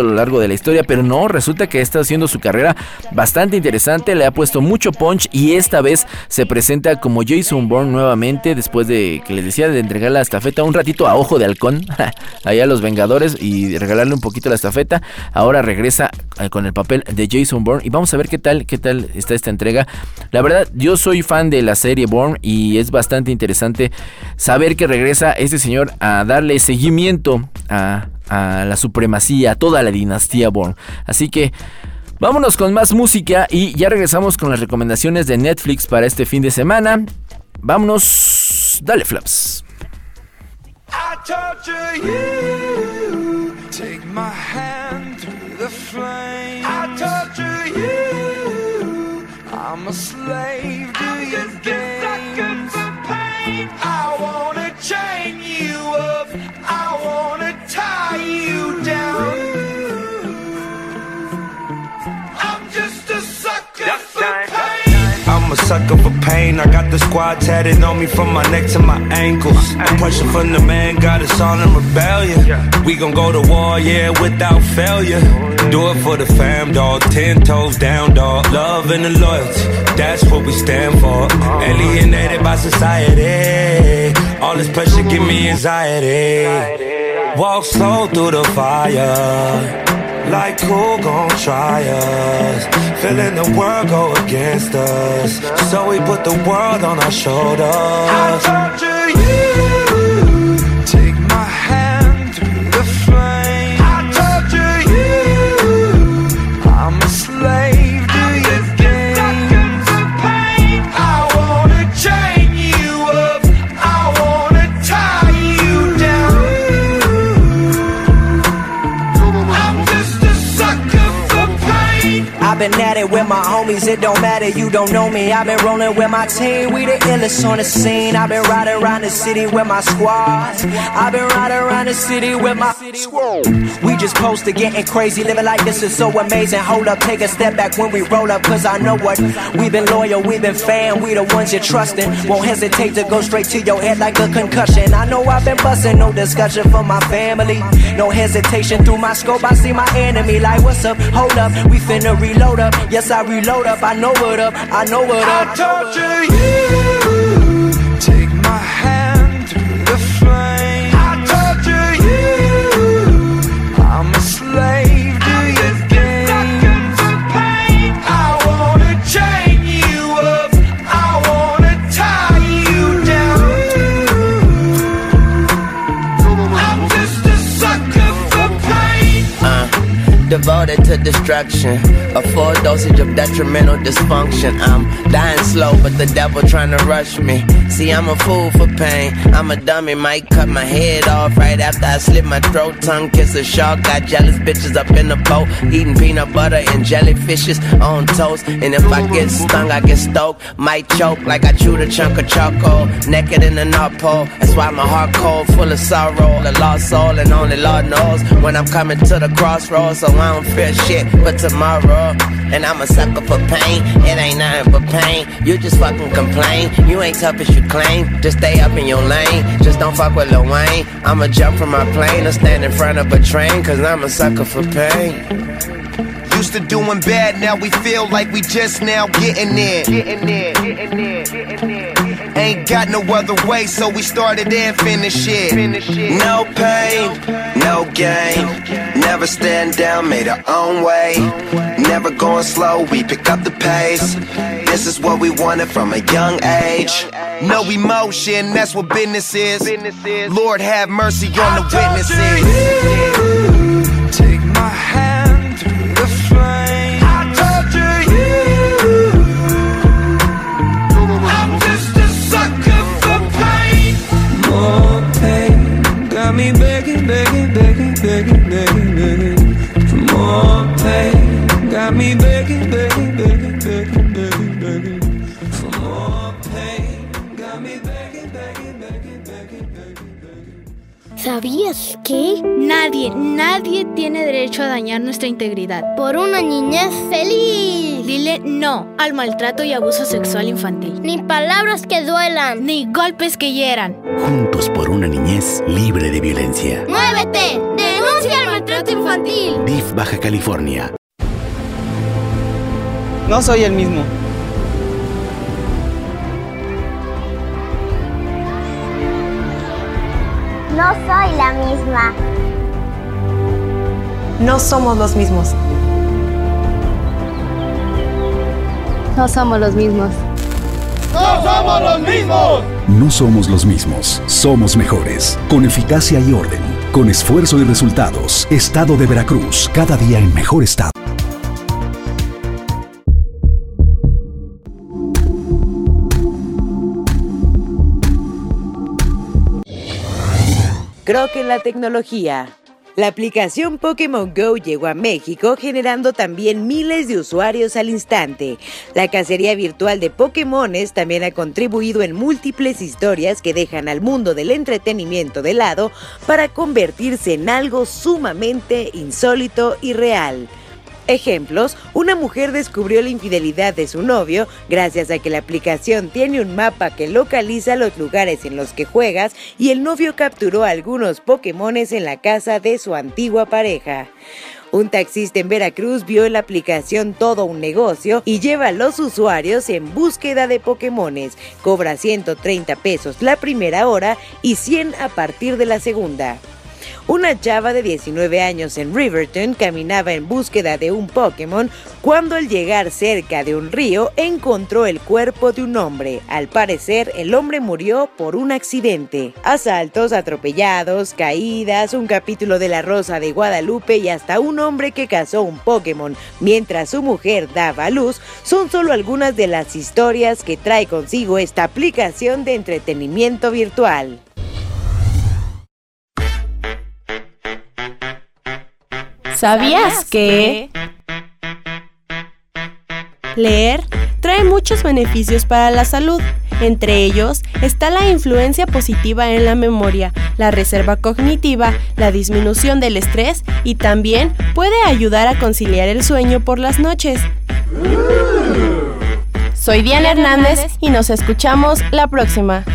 Speaker 4: de la historia, pero no, resulta que está haciendo su carrera bastante interesante, le ha puesto mucho punch y esta vez se presenta como Jason Bourne nuevamente, después de que les decía de entregar la estafeta un ratito a Ojo de Halcón, allá a los Vengadores, y regalarle un poquito la estafeta. Ahora regresa con el papel de Jason Bourne y vamos a ver qué tal, qué tal está esta entrega. La verdad, yo soy fan de la serie Bourne y es bastante interesante saber que regresa este señor a darle seguimiento a, a la supremacía, a toda la dinastía Bourne. Así que vámonos con más música y ya regresamos con las recomendaciones de Netflix para este fin de semana. Vámonos, dale Flaps.
Speaker 1: I torture you, take my hand through the flame. I torture you, I'm a slave to your games. I wanna chain you up, I wanna tie you down. I'm just a sucker for pain.
Speaker 7: I'm a sucker for pain. I got the squad tatted on me from my neck to my ankles. The pressure from the man got us all in rebellion. We gon' go to war, yeah, without failure. Do it for the fam, dog. Ten toes down, dog. Love and the loyalty, that's what we stand for. Alienated by society. All this pressure give me anxiety. Walk slow through the fire. Like who gon' try us? Feeling the world go against us, so we put the world on our shoulders.
Speaker 1: I torture you, take my hand through the flame. I torture you, I'm a slave to your games. I wanna chain you up, I wanna tie you down. I'm just a sucker for pain.
Speaker 8: I've been at it with my homies, it don't matter, you don't know me. I've been rolling with my team, we the illest on the scene. I've been riding around the city with my squad. I've been riding around the city with my squad. We just posted getting crazy, living like this is so amazing. Hold up, take a step back when we roll up, cause I know what. We've been loyal, we've been fan, we the ones you're trusting. Won't hesitate to go straight to your head like a concussion. I know I've been busting, no discussion for my family. No hesitation, through my scope I see my enemy. Like what's up, hold up, we finna reload up. Yes, I reload up, I know what up, I know what up.
Speaker 1: I torture you, take my hand through the flame. I torture you, I'm a slave to your games. I wanna chain you up, I wanna tie you down. I'm just a sucker for pain.
Speaker 9: Uh, devoted to destruction, a full dosage of detrimental dysfunction. I'm dying slow, but the devil trying to rush me. See, I'm a fool for pain, I'm a dummy, might cut my head off right after I slit my throat. Tongue kiss a shark, got jealous bitches up in the boat, eating peanut butter and jellyfishes on toast. And if I get stung, I get stoked, might choke like I chewed a chunk of charcoal. Naked in the North Pole, that's why my heart cold, full of sorrow, a lost soul, and only Lord knows when I'm coming to the crossroads. So I don't fear shit but tomorrow. And I'm a sucker for pain, it ain't nothing but pain. You just fucking complain, you ain't tough as you claim. Just stay up in your lane, just don't fuck with Lil Wayne. I'ma jump from my plane or stand in front of a train, cause I'm a sucker for pain.
Speaker 5: Used to doing bad, now we feel like we just now getting there. Getting there, getting there, getting there. Ain't got no other way, so we started and finished it.
Speaker 9: No pain, no gain. Never stand down, made our own way. Never going slow, we pick up the pace. This is what we wanted from a young age.
Speaker 5: No emotion, that's what business is. Lord have mercy on the witnesses.
Speaker 1: You, take my hand through the flame. I torture you, I'm just a sucker for pain.
Speaker 10: More pain, got me begging, begging, begging, begging, begging, begging for more pain. Got me begging, begging, begging, begging, begging, begging for more pain. Got me begging, begging, begging, begging, begging, begging.
Speaker 3: ¿Sabías que?
Speaker 11: Nadie, nadie tiene derecho a dañar nuestra integridad.
Speaker 3: Por una niñez feliz.
Speaker 11: Dile no al maltrato y abuso sexual infantil.
Speaker 3: Ni palabras que duelan.
Speaker 11: Ni golpes que hieran.
Speaker 12: Juntos por una niñez libre de violencia.
Speaker 3: ¡Muévete! ¡Denuncia el maltrato! Maltrato infantil.
Speaker 12: D I F Baja California.
Speaker 13: No soy el mismo.
Speaker 3: No soy la misma.
Speaker 14: No somos los mismos.
Speaker 11: No somos los mismos.
Speaker 5: ¡No somos los mismos!
Speaker 12: No somos los mismos, somos mejores. Con eficacia y orden, con esfuerzo y resultados. Estado de Veracruz, cada día en mejor estado.
Speaker 15: Croc en la tecnología. La aplicación Pokémon Go llegó a México generando también miles de usuarios al instante. La cacería virtual de Pokémones también ha contribuido en múltiples historias que dejan al mundo del entretenimiento de lado para convertirse en algo sumamente insólito y real. Ejemplos: una mujer descubrió la infidelidad de su novio gracias a que la aplicación tiene un mapa que localiza los lugares en los que juegas y el novio capturó algunos Pokémones en la casa de su antigua pareja. Un taxista en Veracruz vio en la aplicación todo un negocio y lleva a los usuarios en búsqueda de Pokémones. Cobra ciento treinta pesos la primera hora y cien a partir de la segunda. Una chava de diecinueve años en Riverton caminaba en búsqueda de un Pokémon cuando al llegar cerca de un río encontró el cuerpo de un hombre. Al parecer, el hombre murió por un accidente. Asaltos, atropellados, caídas, un capítulo de La Rosa de Guadalupe y hasta un hombre que cazó un Pokémon mientras su mujer daba a luz son solo algunas de las historias que trae consigo esta aplicación de entretenimiento virtual.
Speaker 16: ¿Sabías que leer trae muchos beneficios para la salud? Entre ellos está la influencia positiva en la memoria, la reserva cognitiva, la disminución del estrés y también puede ayudar a conciliar el sueño por las noches. Soy Diana Hernández y nos escuchamos la próxima.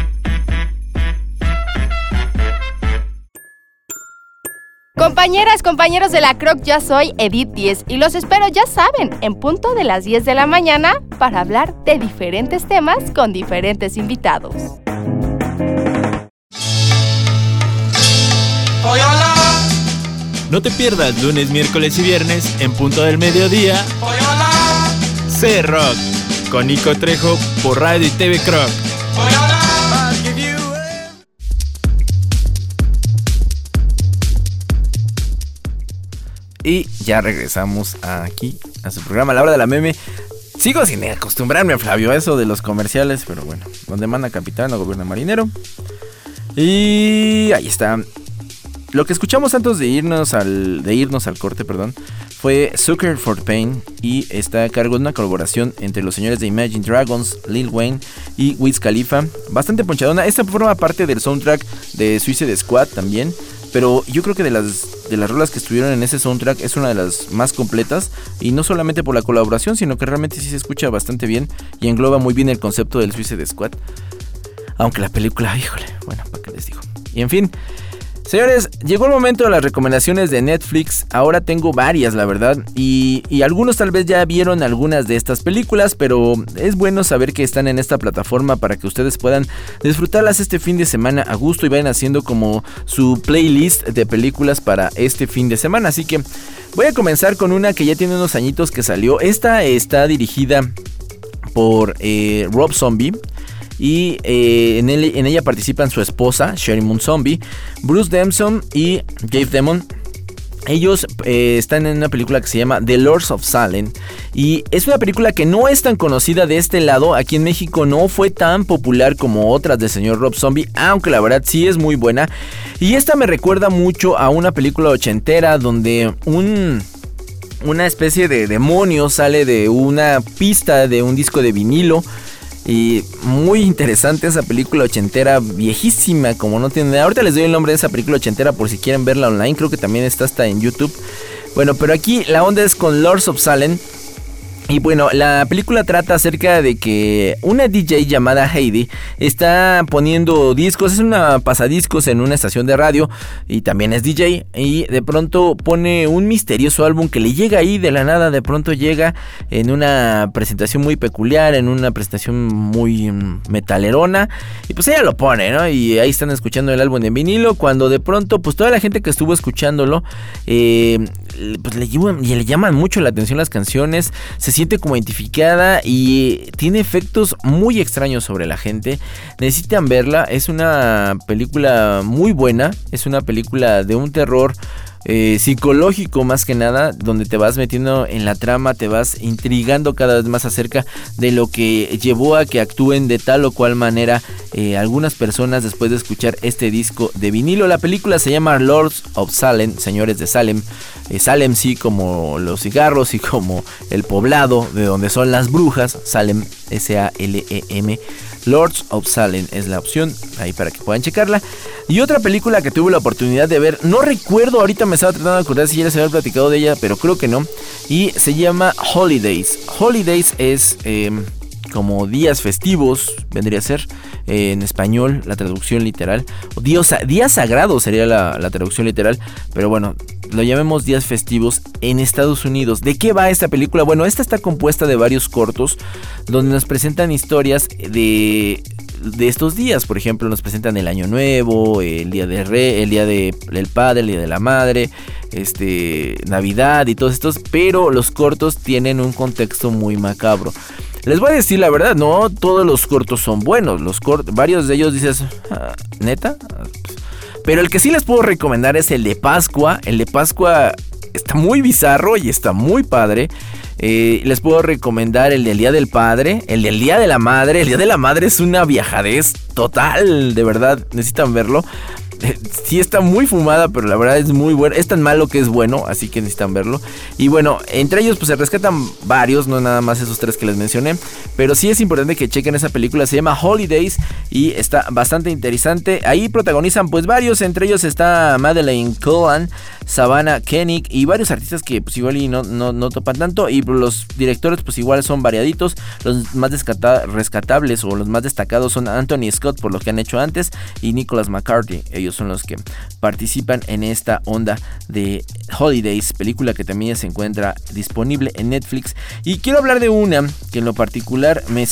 Speaker 17: Compañeras, compañeros de la Croc, ya soy Edith diez y los espero, ya saben, en punto de las diez de la mañana para hablar de diferentes temas con diferentes invitados.
Speaker 18: No te pierdas lunes, miércoles y viernes en punto del mediodía. C-Rock con Nico Trejo por Radio y T V Croc.
Speaker 4: Y ya regresamos aquí a su programa, La Hora de la Meme. Sigo sin acostumbrarme a Flavio a eso de los comerciales, pero bueno, donde manda capitán no gobierna marinero. Y ahí está. Lo que escuchamos antes de irnos al de irnos al corte, perdón, fue Sucker for Pain y está a cargo de una colaboración entre los señores de Imagine Dragons, Lil Wayne y Wiz Khalifa. Bastante ponchadona. Esta forma parte del soundtrack de Suicide Squad también. Pero yo creo que de las, de las rolas que estuvieron en ese soundtrack es una de las más completas. Y no solamente por la colaboración, sino que realmente sí se escucha bastante bien y engloba muy bien el concepto del Suicide Squad. Aunque la película, híjole, bueno, ¿para qué les digo? Y en fin, señores, llegó el momento de las recomendaciones de Netflix. Ahora tengo varias, la verdad, y, y algunos tal vez ya vieron algunas de estas películas, pero es bueno saber que están en esta plataforma para que ustedes puedan disfrutarlas este fin de semana a gusto y vayan haciendo como su playlist de películas para este fin de semana. Así que voy a comenzar con una que ya tiene unos añitos que salió. Esta está dirigida por eh, Rob Zombie. Y eh, en, el, en ella participan su esposa, Sherry Moon Zombie, Bruce Dempson y Gabe Demon. Ellos eh, están en una película que se llama The Lords of Salem. Y es una película que no es tan conocida de este lado. Aquí en México no fue tan popular como otras del señor Rob Zombie, aunque la verdad sí es muy buena. Y esta me recuerda mucho a una película ochentera donde un... una especie de demonio sale de una pista de un disco de vinilo. Y muy interesante esa película ochentera, viejísima, como no tienen. Ahorita les doy el nombre de esa película ochentera por si quieren verla online. Creo que también está hasta en YouTube. Bueno, pero aquí la onda es con Lords of Salem. Y bueno, la película trata acerca de que una D J llamada Heidi está poniendo discos, es una pasadiscos en una estación de radio y también es D J, y de pronto pone un misterioso álbum que le llega ahí de la nada, de pronto llega en una presentación muy peculiar, en una presentación muy metalerona, y pues ella lo pone, ¿no? Y ahí están escuchando el álbum en vinilo, cuando de pronto pues toda la gente que estuvo escuchándolo eh, pues le, y le llaman mucho la atención las canciones, se siente como identificada y tiene efectos muy extraños sobre la gente. Necesitan verla, es una película muy buena, es una película de un terror Eh, psicológico más que nada, donde te vas metiendo en la trama, te vas intrigando cada vez más acerca de lo que llevó a que actúen de tal o cual manera eh, algunas personas después de escuchar este disco de vinilo. La película se llama Lords of Salem, señores de Salem, eh, Salem sí como los cigarros y como el poblado de donde son las brujas, Salem, S A L E M. Lords of Salem es la opción, ahí para que puedan checarla. Y otra película que tuve la oportunidad de ver, no recuerdo, ahorita me estaba tratando de acordar si ya les había platicado de ella, pero creo que no. Y se llama Holidays. Holidays es eh, como días festivos, vendría a ser eh, en español la traducción literal. Días, días sagrados sería la, la traducción literal, pero bueno, lo llamemos días festivos en Estados Unidos. ¿De qué va esta película? Bueno, esta está compuesta de varios cortos donde nos presentan historias de, de estos días. Por ejemplo, nos presentan el Año Nuevo, el Día de Re, el Día de, del Padre, el Día de la Madre, este, Navidad y todos estos, pero los cortos tienen un contexto muy macabro. Les voy a decir la verdad, no todos los cortos son buenos. Los cort- varios de ellos dices, ah, ¿neta? Pero el que sí les puedo recomendar es el de Pascua. El de Pascua está muy bizarro y está muy padre. Eh, les puedo recomendar el del Día del Padre, el del Día de la Madre. El Día de la Madre es una viajadez total, de verdad, necesitan verlo. Eh, sí está muy fumada, pero la verdad es muy buena. Es tan malo que es bueno, así que necesitan verlo. Y bueno, entre ellos pues se rescatan varios, no nada más esos tres que les mencioné. Pero sí es importante que chequen esa película, se llama Holidays y está bastante interesante. Ahí protagonizan pues varios, entre ellos está Madeleine Cohen, Savannah Koenig y varios artistas que pues igual y no, no, no topan tanto. Y los directores pues igual son variaditos. Los más descata- rescatables o los más destacados son Anthony Scott por lo que han hecho antes y Nicholas McCarthy. Ellos son los que participan en esta onda de Holidays, película que también se encuentra disponible en Netflix. Y quiero hablar de una que en lo particular me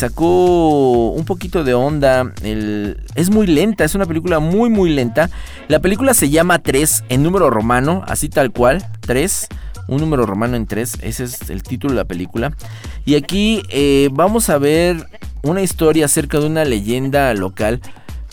Speaker 4: sacó un poquito de onda. El... Es muy lenta, es una película muy muy lenta. La película se llama tres en número romano, así tal cual, tres. Un número romano en tres, ese es el título de la película. Y aquí eh, vamos a ver una historia acerca de una leyenda local.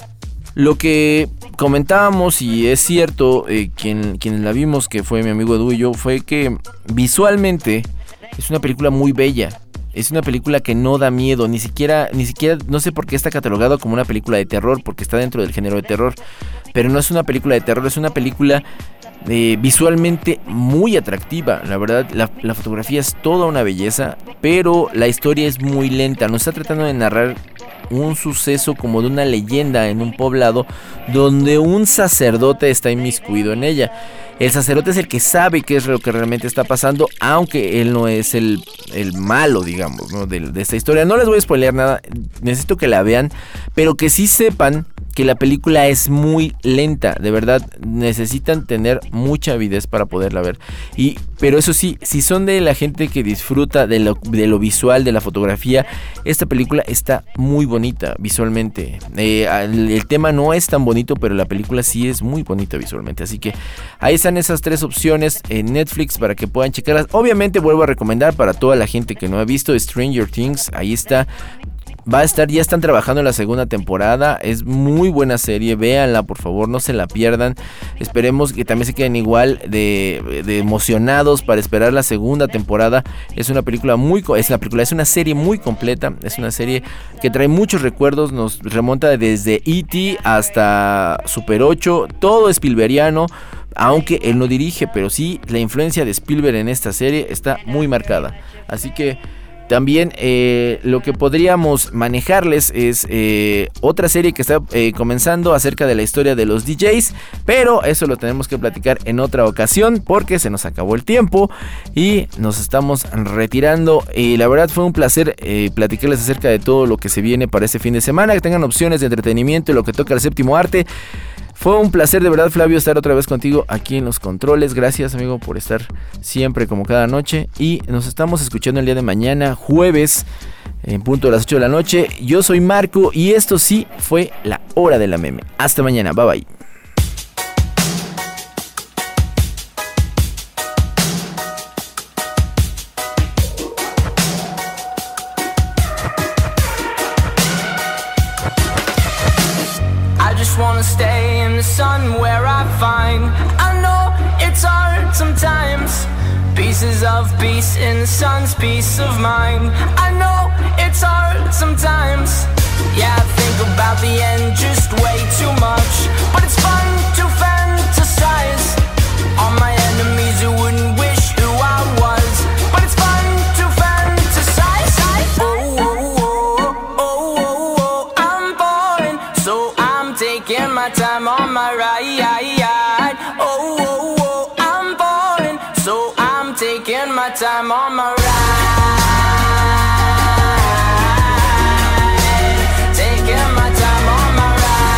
Speaker 4: Lo que comentábamos, y es cierto, eh, quien, quien la vimos, que fue mi amigo Edu y yo, fue que visualmente es una película muy bella. Es una película que no da miedo, ni siquiera, ni siquiera, no sé por qué está catalogado como una película de terror, porque está dentro del género de terror. Pero no es una película de terror, es una película eh, visualmente muy atractiva. La verdad, la, la fotografía es toda una belleza, pero la historia es muy lenta. Nos está tratando de narrar un suceso como de una leyenda en un poblado donde un sacerdote está inmiscuido en ella. El sacerdote es el que sabe qué es lo que realmente está pasando, aunque él no es el, el malo, digamos, ¿no? de, de esta historia. No les voy a spoilear nada, necesito que la vean, pero que sí sepan que la película es muy lenta, de verdad, necesitan tener mucha avidez para poderla ver. Y, pero eso sí, si son de la gente que disfruta de lo, de lo visual, de la fotografía, esta película está muy bonita visualmente. Eh, el, el tema no es tan bonito, pero la película sí es muy bonita visualmente. Así que ahí están esas tres opciones en Netflix para que puedan checarlas. Obviamente vuelvo a recomendar para toda la gente que no ha visto Stranger Things, ahí está. Va a estar, ya están trabajando en la segunda temporada. Es muy buena serie, véanla por favor, no se la pierdan. Esperemos que también se queden igual de, de emocionados para esperar la segunda temporada. Es una película muy, es la película, es una serie muy completa. Es una serie que trae muchos recuerdos, nos remonta desde E T hasta Super ocho, todo Spielbergiano. Aunque él no dirige, pero sí la influencia de Spielberg en esta serie está muy marcada. Así que también eh, lo que podríamos manejarles es eh, otra serie que está eh, comenzando acerca de la historia de los D Js, pero eso lo tenemos que platicar en otra ocasión porque se nos acabó el tiempo y nos estamos retirando. Y la verdad fue un placer eh, platicarles acerca de todo lo que se viene para este fin de semana, que tengan opciones de entretenimiento y lo que toca al séptimo arte. Fue un placer de verdad, Flavio, estar otra vez contigo aquí en los controles. Gracias, amigo, por estar siempre como cada noche. Y nos estamos escuchando el día de mañana, jueves, en punto de las ocho de la noche. Yo soy Marco y esto sí fue La Hora de la Meme. Hasta mañana, bye bye.
Speaker 10: Wanna stay in the sun where I find I know it's hard sometimes. Pieces of peace in the sun's peace of mind. I know it's hard sometimes. Yeah, I think about the end just way too much. But it's fun to fantasize on my enemies who wouldn't wish who I was. But it's fun to fantasize. Oh, oh, oh, oh, oh, oh, I'm falling, so I'm taking my time on my ride. Oh, oh, oh, I'm falling, so I'm taking my time on my ride. Taking my time on my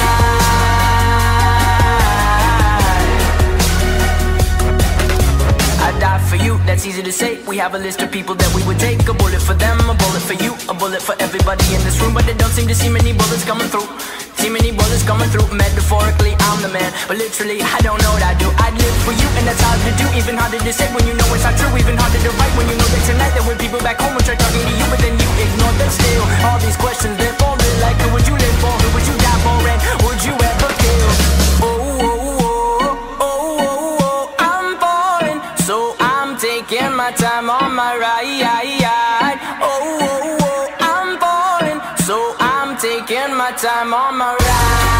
Speaker 10: ride. I die for you, that's easy to say. We have a list of people that we would take. A bullet for them, a bullet for you, a bullet for everybody in this room. But they don't seem to see many bullets coming through. See many bullets coming through. Metaphorically, I'm the man, but literally, I don't know what I do. I'd live for you, and that's hard to do. Even harder to say when you know it's not true. Even harder to write when you know that tonight there were people back home who tried talking to you, but then you ignored them still. All these questions, they're falling like, who would you live for? Who would you die for? And would you ever kill? Oh, oh, oh, oh, oh, oh, I'm falling, so I'm taking my time on my ride. Oh, oh, oh, I'm falling, so I'm taking my time on my ride.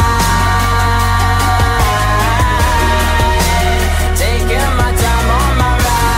Speaker 10: Taking my time on my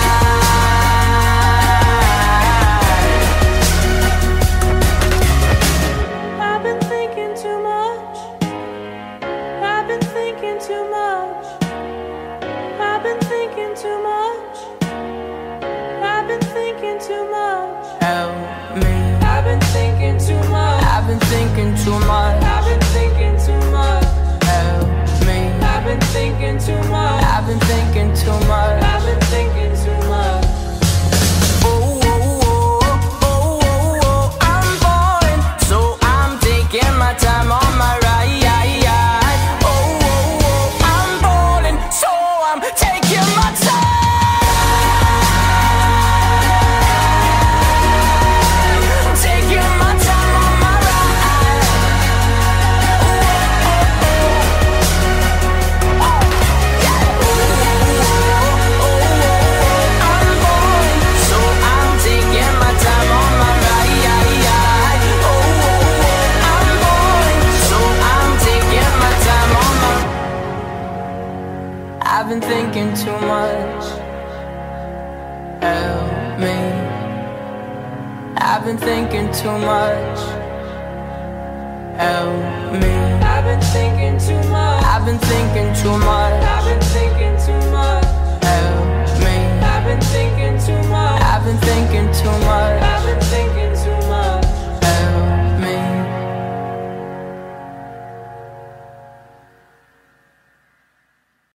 Speaker 10: ride. I've been thinking too much. I've been thinking too much. I've been thinking too much. I've been thinking too much. Help me. I've been thinking too much. I've been thinking too much. I've been thinking too much. Help me. I've been thinking too much. I've been thinking too much. I've been thinking too much. Oh, oh, oh, oh, oh, oh, I'm falling, so I'm taking my time on my ride. Oh, oh, oh, I'm falling, so I'm taking my time. I've been thinking too much. Help me. I've been thinking too much. Help me. I've been thinking too much. I've been thinking too much. I've been thinking too much.